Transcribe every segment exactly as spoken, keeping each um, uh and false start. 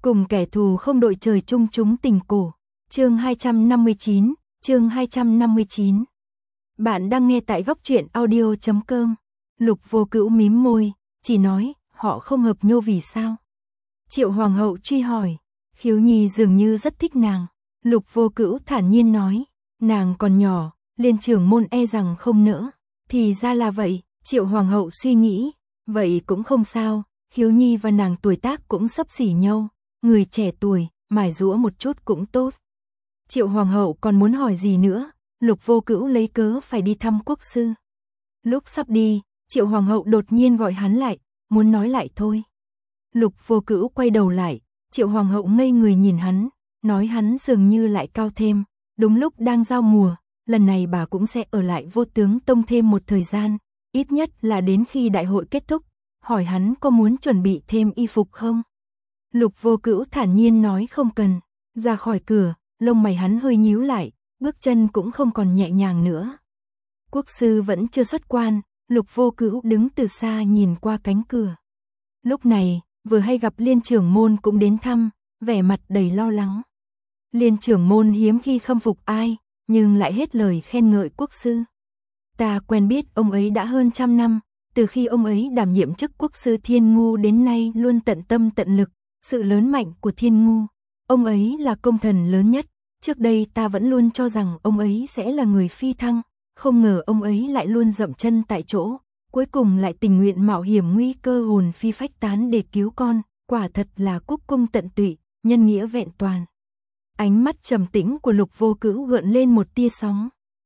Cùng kẻ thù không đội trời chung chúng tình cổ. Chương hai trăm năm mươi chín, chương hai trăm năm mươi chín. Bạn đang nghe tại góc truyện audio chấm com. Lục Vô Cữu mím môi, chỉ nói, họ không hợp nhô vì sao? Triệu Hoàng hậu truy hỏi, Khiếu Nhi dường như rất thích nàng. Lục Vô Cữu thản nhiên nói, nàng còn nhỏ, Liên trưởng môn e rằng không nỡ. Thì ra là vậy, Triệu Hoàng hậu suy nghĩ, vậy cũng không sao, Khiếu Nhi và nàng tuổi tác cũng xấp xỉ nhau, người trẻ tuổi, mài giũa một chút cũng tốt. Triệu Hoàng hậu còn muốn hỏi gì nữa, Lục Vô Cữu lấy cớ phải đi thăm quốc sư. Lúc sắp đi, Triệu Hoàng hậu đột nhiên gọi hắn lại, muốn nói lại thôi. Lục Vô Cữu quay đầu lại, Triệu Hoàng hậu ngây người nhìn hắn, nói hắn dường như lại cao thêm, đúng lúc đang giao mùa, lần này bà cũng sẽ ở lại Vô Tướng Tông thêm một thời gian, ít nhất là đến khi đại hội kết thúc, hỏi hắn có muốn chuẩn bị thêm y phục không. Lục Vô Cữu thản nhiên nói không cần, ra khỏi cửa, lông mày hắn hơi nhíu lại, bước chân cũng không còn nhẹ nhàng nữa. Quốc sư vẫn chưa xuất quan, Lục Vô Cữu đứng từ xa nhìn qua cánh cửa. Lúc này, vừa hay gặp Liên trưởng môn cũng đến thăm, vẻ mặt đầy lo lắng. Liên trưởng môn hiếm khi khâm phục ai, nhưng lại hết lời khen ngợi quốc sư. Ta quen biết ông ấy đã hơn trăm năm, từ khi ông ấy đảm nhiệm chức quốc sư Thiên Ngu đến nay luôn tận tâm tận lực, sự lớn mạnh của Thiên Ngu. Ông ấy là công thần lớn nhất, trước đây ta vẫn luôn cho rằng ông ấy sẽ là người phi thăng, không ngờ ông ấy lại luôn dậm chân tại chỗ, cuối cùng lại tình nguyện mạo hiểm nguy cơ hồn phi phách tán để cứu con, quả thật là quốc cung tận tụy, nhân nghĩa vẹn toàn. Ánh mắt trầm tĩnh của Lục Vô Cữu gợn lên một tia sóng.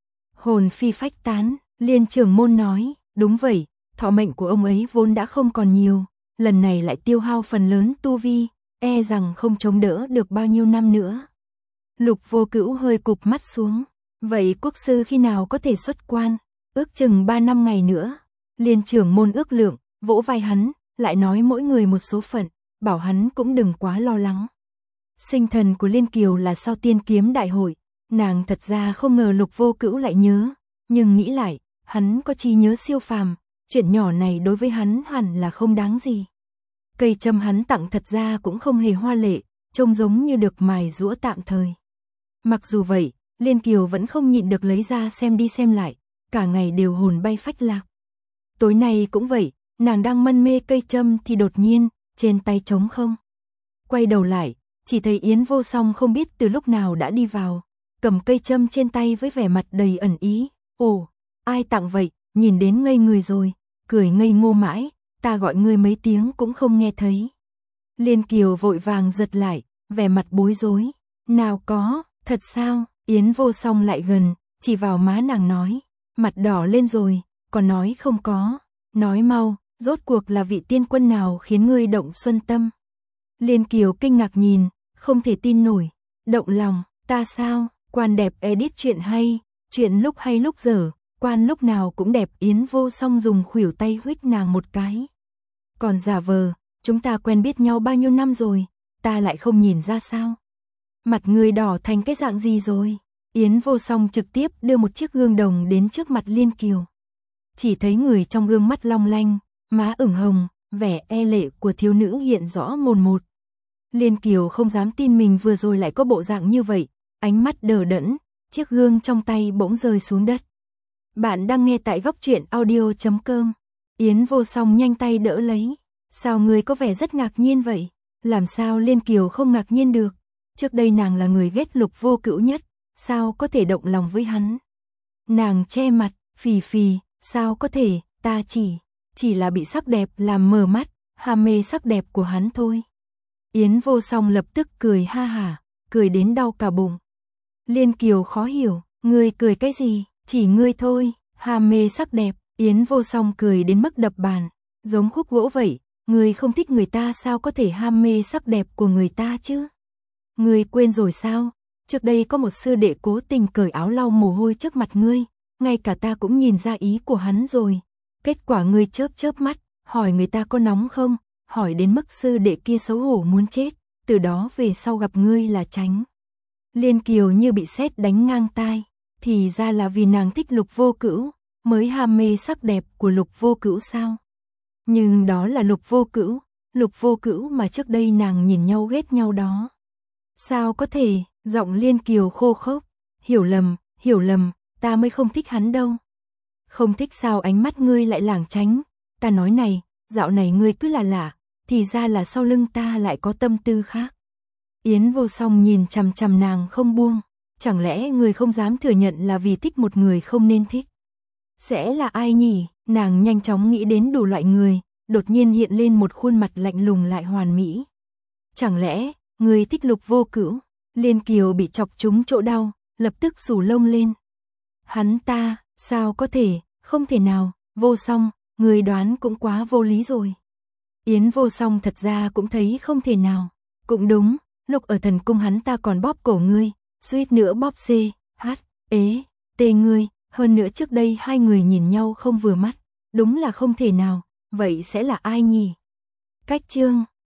Hồn phi phách tán, Liên trưởng môn nói, đúng vậy, thọ mệnh của ông ấy vốn đã không còn nhiều, lần này lại tiêu hao phần lớn tu vi, e rằng không chống đỡ được bao nhiêu năm nữa. Lục Vô Cữu hơi cụp mắt xuống, vậy quốc sư khi nào có thể xuất quan? Ước chừng ba năm ngày nữa. Liên trưởng môn ước lượng, vỗ vai hắn, lại nói mỗi người một số phận, bảo hắn cũng đừng quá lo lắng. Sinh thần của Liên Kiều là sau tiên kiếm đại hội, nàng thật ra không ngờ Lục Vô Cữu lại nhớ, nhưng nghĩ lại, hắn có trí nhớ siêu phàm, chuyện nhỏ này đối với hắn hẳn là không đáng gì. Cây châm hắn tặng thật ra cũng không hề hoa lệ, trông giống như được mài giũa tạm thời. Mặc dù vậy, Liên Kiều vẫn không nhịn được lấy ra xem đi xem lại, cả ngày đều hồn bay phách lạc. Tối nay cũng vậy, nàng đang mân mê cây châm thì đột nhiên, trên tay trống không. Quay đầu lại, chỉ thấy Yến Vô Song không biết từ lúc nào đã đi vào, cầm cây châm trên tay với vẻ mặt đầy ẩn ý. Ồ, ai tặng vậy, nhìn đến ngây người rồi, cười ngây ngô mãi, ta gọi ngươi mấy tiếng cũng không nghe thấy. Liên Kiều vội vàng giật lại, vẻ mặt bối rối. Nào có, thật sao? Yến Vô Song lại gần, chỉ vào má nàng nói, mặt đỏ lên rồi, còn nói không có. Nói mau, rốt cuộc là vị tiên quân nào khiến ngươi động xuân tâm? Liên Kiều kinh ngạc nhìn, không thể tin nổi. Động lòng, ta sao? Quan đẹp edit chuyện hay, chuyện lúc hay lúc dở, quan lúc nào cũng đẹp. Yến Vô Song dùng khuỷu tay huých nàng một cái. Còn giả vờ, chúng ta quen biết nhau bao nhiêu năm rồi, ta lại không nhìn ra sao? Mặt người đỏ thành cái dạng gì rồi? Yến Vô Song trực tiếp đưa một chiếc gương đồng đến trước mặt Liên Kiều. Chỉ thấy người trong gương mắt long lanh, má ửng hồng, vẻ e lệ của thiếu nữ hiện rõ mồn một. Liên Kiều không dám tin mình vừa rồi lại có bộ dạng như vậy, ánh mắt đờ đẫn, chiếc gương trong tay bỗng rơi xuống đất. Bạn đang nghe tại góc truyện audio chấm com. Yến Vô Song nhanh tay đỡ lấy. Sao người có vẻ rất ngạc nhiên vậy? Làm sao Liên Kiều không ngạc nhiên được? Trước đây nàng là người ghét Lục Vô Cữu nhất, sao có thể động lòng với hắn? Nàng che mặt, phì phì, sao có thể, ta chỉ, chỉ là bị sắc đẹp làm mờ mắt, ham mê sắc đẹp của hắn thôi. Yến Vô Song lập tức cười ha hả, cười đến đau cả bụng. Liên Kiều khó hiểu, ngươi cười cái gì, chỉ ngươi thôi, ham mê sắc đẹp. Yến Vô Song cười đến mức đập bàn, giống khúc gỗ vậy, ngươi không thích người ta sao có thể ham mê sắc đẹp của người ta chứ? Ngươi quên rồi sao? Trước đây có một sư đệ cố tình cởi áo lau mồ hôi trước mặt ngươi, ngay cả ta cũng nhìn ra ý của hắn rồi. Kết quả ngươi chớp chớp mắt, hỏi người ta có nóng không, hỏi đến mức sư đệ kia xấu hổ muốn chết, từ đó về sau gặp ngươi là tránh. Liên Kiều như bị sét đánh ngang tai, thì ra là vì nàng thích Lục Vô Cữu, mới ham mê sắc đẹp của Lục Vô Cữu sao? Nhưng đó là Lục Vô Cữu, Lục Vô Cữu mà trước đây nàng nhìn nhau ghét nhau đó. Sao có thể, giọng Liên Kiều khô khốc, hiểu lầm, hiểu lầm, ta mới không thích hắn đâu. Không thích sao ánh mắt ngươi lại lảng tránh, ta nói này, dạo này ngươi cứ là lạ, thì ra là sau lưng ta lại có tâm tư khác. Yến Vô Song nhìn chằm chằm nàng không buông, chẳng lẽ ngươi không dám thừa nhận là vì thích một người không nên thích? Sẽ là ai nhỉ? Nàng nhanh chóng nghĩ đến đủ loại người, đột nhiên hiện lên một khuôn mặt lạnh lùng lại hoàn mỹ. Chẳng lẽ, ngươi thích Lục Vô Cữu? Liên Kiều bị chọc trúng chỗ đau, lập tức xù lông lên. Hắn ta, sao có thể, không thể nào, Vô Song, ngươi đoán cũng quá vô lý rồi. Yến Vô Song thật ra cũng thấy không thể nào. Cũng đúng, lúc ở thần cung hắn ta còn bóp cổ ngươi, suýt nữa bóp C, H, ế, T ngươi, hơn nữa trước đây hai người nhìn nhau không vừa mắt, đúng là không thể nào, vậy sẽ là ai nhỉ? Cách chương